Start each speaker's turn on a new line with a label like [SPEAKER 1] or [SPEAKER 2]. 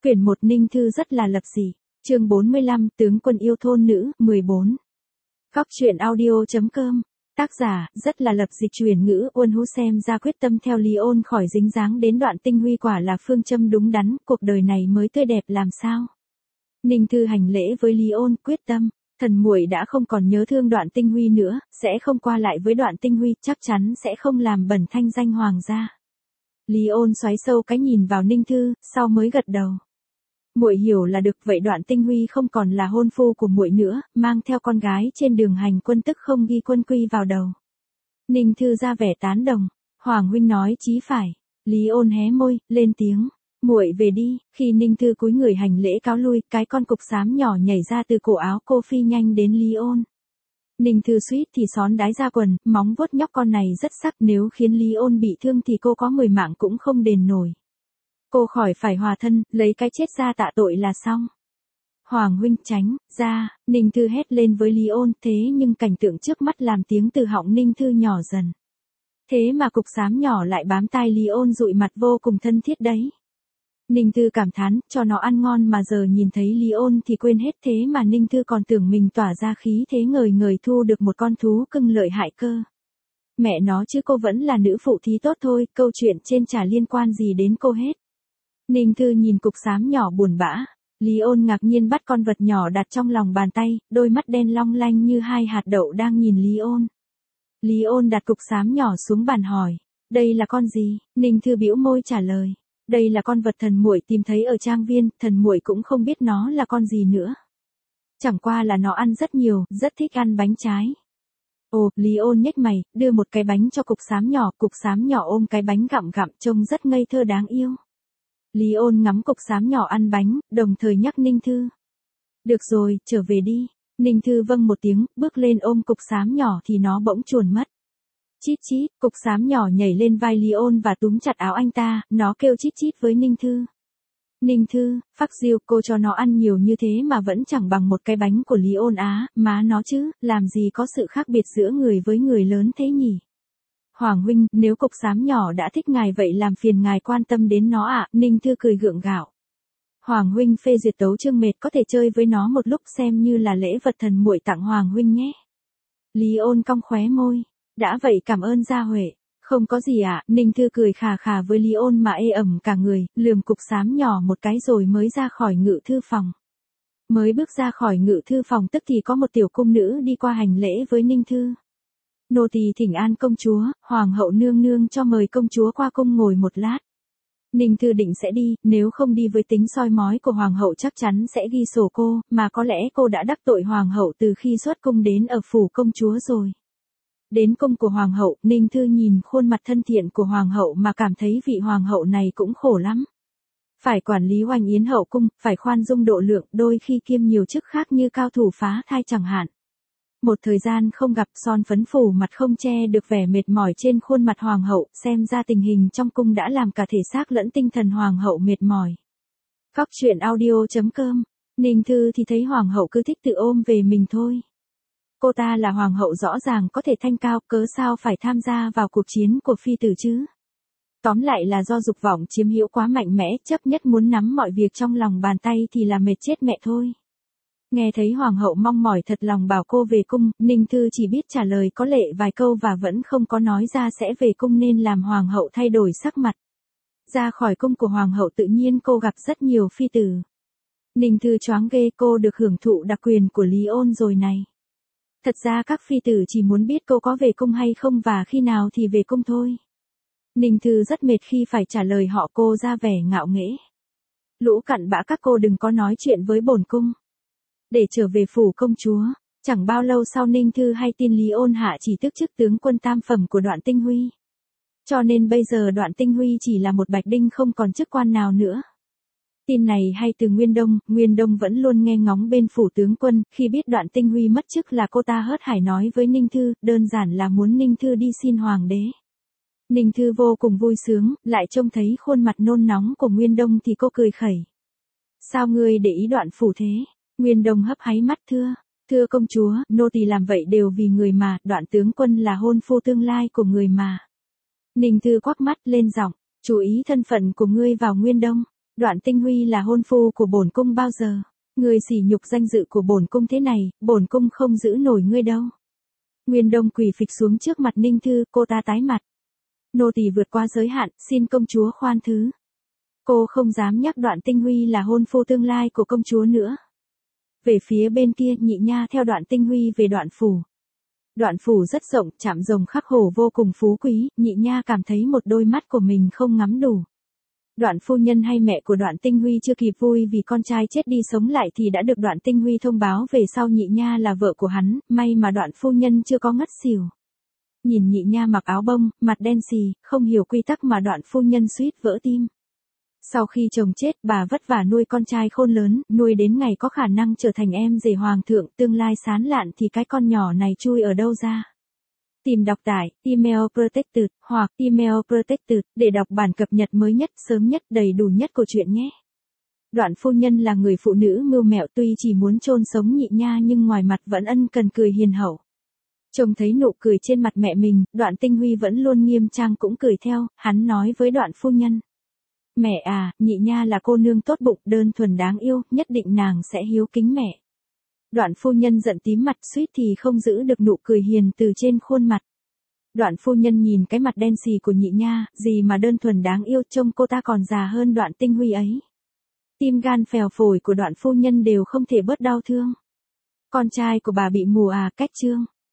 [SPEAKER 1] Quyển 1 Ninh Thư rất là lập dị. Chương 45 Tướng quân yêu thôn nữ 14. Góc truyện audio.com. Tác giả rất là lập dị truyền ngữ Uân Hú xem ra quyết tâm theo Lý Ôn khỏi dính dáng đến Đoạn Tinh Huy quả là phương châm đúng đắn, cuộc đời này mới tươi đẹp làm sao. Ninh Thư hành lễ với Lý Ôn, quyết tâm, thần muội đã không còn nhớ thương Đoạn Tinh Huy nữa, sẽ không qua lại với Đoạn Tinh Huy, chắc chắn sẽ không làm bẩn thanh danh hoàng gia. Lý Ôn xoáy sâu cái nhìn vào Ninh Thư, sau mới gật đầu. Muội hiểu là được, vậy Đoạn Tinh Huy không còn là hôn phu của muội nữa, mang theo con gái trên đường hành quân tức không ghi quân quy vào đầu. Ninh Thư ra vẻ tán đồng, Hoàng huynh nói chí phải. Lý Ôn hé môi, lên tiếng, muội về đi. Khi Ninh Thư cúi người hành lễ cáo lui, cái con cục xám nhỏ nhảy ra từ cổ áo cô phi nhanh đến Lý Ôn. Ninh Thư suýt thì xón đái ra quần, móng vuốt nhóc con này rất sắc, nếu khiến Lý Ôn bị thương thì cô có 10 mạng cũng không đền nổi. Cô khỏi phải hòa thân, lấy cái chết ra tạ tội là xong. Hoàng huynh tránh ra, Ninh Thư hét lên với Lý Ôn, thế nhưng cảnh tượng trước mắt làm tiếng từ họng Ninh Thư nhỏ dần. Thế mà cục xám nhỏ lại bám tai Lý Ôn dụi mặt vô cùng thân thiết đấy. Ninh Thư cảm thán, cho nó ăn ngon mà giờ nhìn thấy Lý Ôn thì quên hết, thế mà Ninh Thư còn tưởng mình tỏa ra khí thế ngời ngời thu được một con thú cưng lợi hại cơ. Mẹ nó chứ cô vẫn là nữ phụ thí tốt thôi, câu chuyện trên chả liên quan gì đến cô hết. Ninh Thư nhìn cục xám nhỏ buồn bã, Lý Ôn ngạc nhiên bắt con vật nhỏ đặt trong lòng bàn tay, đôi mắt đen long lanh như hai hạt đậu đang nhìn Lý Ôn. Lý Ôn đặt cục xám nhỏ xuống bàn hỏi, đây là con gì? Ninh Thư bĩu môi trả lời, đây là con vật thần muội tìm thấy ở trang viên, thần muội cũng không biết nó là con gì nữa. Chẳng qua là nó ăn rất nhiều, rất thích ăn bánh trái. Ồ, Lý Ôn nhếch mày, đưa một cái bánh cho cục xám nhỏ ôm cái bánh gặm gặm trông rất ngây thơ đáng yêu. Lý Ôn ngắm cục xám nhỏ ăn bánh, đồng thời nhắc Ninh Thư. Được rồi, trở về đi. Ninh Thư vâng một tiếng, bước lên ôm cục xám nhỏ thì nó bỗng chuồn mất. Chít chít, cục xám nhỏ nhảy lên vai Lý Ôn và túm chặt áo anh ta, nó kêu chít chít với Ninh Thư. Ninh Thư, phắc diêu, cô cho nó ăn nhiều như thế mà vẫn chẳng bằng một cái bánh của Lý Ôn á, má nó chứ, làm gì có sự khác biệt giữa người với người lớn thế nhỉ? Hoàng huynh, nếu cục xám nhỏ đã thích ngài vậy làm phiền ngài quan tâm đến nó ạ. Ninh Thư cười gượng gạo. Hoàng huynh phê duyệt tấu chương mệt, có thể chơi với nó một lúc xem như là lễ vật thần muội tặng Hoàng huynh nhé. Lý Ôn cong khóe môi. Đã vậy cảm ơn gia huệ. Không có gì ạ. Ninh Thư cười khà khà với Lý Ôn mà ê ẩm cả người, lườm cục xám nhỏ một cái rồi mới ra khỏi ngự thư phòng. Mới bước ra khỏi ngự thư phòng tức thì có một tiểu cung nữ đi qua hành lễ với Ninh Thư. Nô tỳ thỉnh an công chúa, hoàng hậu nương nương cho mời công chúa qua cung ngồi một lát. Ninh Thư định sẽ đi, nếu không đi với tính soi mói của hoàng hậu chắc chắn sẽ ghi sổ cô, mà có lẽ cô đã đắc tội hoàng hậu từ khi xuất cung đến ở phủ công chúa rồi. Đến cung của hoàng hậu, Ninh Thư nhìn khuôn mặt thân thiện của hoàng hậu mà cảm thấy vị hoàng hậu này cũng khổ lắm. Phải quản lý oanh yến hậu cung, phải khoan dung độ lượng, đôi khi kiêm nhiều chức khác như cao thủ phá thai chẳng hạn. Một thời gian không gặp, son phấn phủ mặt không che được vẻ mệt mỏi trên khuôn mặt hoàng hậu, xem ra tình hình trong cung đã làm cả thể xác lẫn tinh thần hoàng hậu mệt mỏi. Góc truyện audio.com. Ninh Thư thì thấy hoàng hậu cứ thích tự ôm về mình thôi. Cô ta là hoàng hậu rõ ràng có thể thanh cao, cớ sao phải tham gia vào cuộc chiến của phi tử chứ? Tóm lại là do dục vọng chiếm hữu quá mạnh mẽ, chấp nhất muốn nắm mọi việc trong lòng bàn tay thì là mệt chết mẹ thôi. Nghe thấy hoàng hậu mong mỏi thật lòng bảo cô về cung, Ninh Thư chỉ biết trả lời có lệ vài câu và vẫn không có nói ra sẽ về cung nên làm hoàng hậu thay đổi sắc mặt. Ra khỏi cung của hoàng hậu tự nhiên cô gặp rất nhiều phi tử. Ninh Thư choáng ghê, cô được hưởng thụ đặc quyền của Lý Ôn rồi này. Thật ra các phi tử chỉ muốn biết cô có về cung hay không và khi nào thì về cung thôi. Ninh Thư rất mệt khi phải trả lời họ, cô ra vẻ ngạo nghễ. Lũ cặn bã các cô đừng có nói chuyện với bổn cung. Để trở về phủ công chúa, chẳng bao lâu sau Ninh Thư hay tin Lý Ôn hạ chỉ tước chức tướng quân tam phẩm của Đoạn Tinh Huy. Cho nên bây giờ Đoạn Tinh Huy chỉ là một bạch đinh không còn chức quan nào nữa. Tin này hay từ Nguyên Đông vẫn luôn nghe ngóng bên phủ tướng quân, khi biết Đoạn Tinh Huy mất chức là cô ta hớt hải nói với Ninh Thư, đơn giản là muốn Ninh Thư đi xin hoàng đế. Ninh Thư vô cùng vui sướng, lại trông thấy khuôn mặt nôn nóng của Nguyên Đông thì cô cười khẩy. Sao ngươi để ý Đoạn phủ thế? Nguyên Đông hấp háy mắt thưa công chúa, nô tỳ làm vậy đều vì người mà, Đoạn tướng quân là hôn phu tương lai của người mà. Ninh Thư quắc mắt lên giọng, chú ý thân phận của ngươi vào Nguyên Đông. Đoạn Tinh Huy là hôn phu của bổn cung bao giờ? Ngươi sỉ nhục danh dự của bổn cung thế này, bổn cung không giữ nổi ngươi đâu. Nguyên Đông quỳ phịch xuống trước mặt Ninh Thư, cô ta tái mặt. Nô tỳ vượt qua giới hạn, xin công chúa khoan thứ. Cô không dám nhắc Đoạn Tinh Huy là hôn phu tương lai của công chúa nữa. Về phía bên kia, Nhị Nha theo Đoạn Tinh Huy về Đoạn phủ. Đoạn phủ rất rộng, chạm rồng khắc hổ vô cùng phú quý, Nhị Nha cảm thấy một đôi mắt của mình không ngắm đủ. Đoạn phu nhân hay mẹ của Đoạn Tinh Huy chưa kịp vui vì con trai chết đi sống lại thì đã được Đoạn Tinh Huy thông báo về sau Nhị Nha là vợ của hắn, may mà Đoạn phu nhân chưa có ngất xỉu. Nhìn Nhị Nha mặc áo bông, mặt đen xì, không hiểu quy tắc mà Đoạn phu nhân suýt vỡ tim. Sau khi chồng chết, bà vất vả nuôi con trai khôn lớn, nuôi đến ngày có khả năng trở thành em rể hoàng thượng, tương lai sáng lạn thì cái con nhỏ này chui ở đâu ra. Tìm đọc tại Email Protected hoặc Email Protected để đọc bản cập nhật mới nhất, sớm nhất, đầy đủ nhất của truyện nhé. Đoạn phu nhân là người phụ nữ mưu mẹo, tuy chỉ muốn chôn sống Nhị Nha nhưng ngoài mặt vẫn ân cần cười hiền hậu. Trông thấy nụ cười trên mặt mẹ mình, Đoạn Tinh Huy vẫn luôn nghiêm trang cũng cười theo, hắn nói với Đoạn phu nhân. Mẹ à, Nhị Nha là cô nương tốt bụng, đơn thuần đáng yêu, nhất định nàng sẽ hiếu kính mẹ. Đoạn phu nhân giận tím mặt, suýt thì không giữ được nụ cười hiền từ trên khuôn mặt. Đoạn phu nhân nhìn cái mặt đen xì của Nhị Nha, gì mà đơn thuần đáng yêu, trông cô ta còn già hơn Đoạn Tinh Huy ấy. Tim gan phèo phổi của Đoạn phu nhân đều không thể bớt đau thương. Con trai của bà bị mù à, cách chương.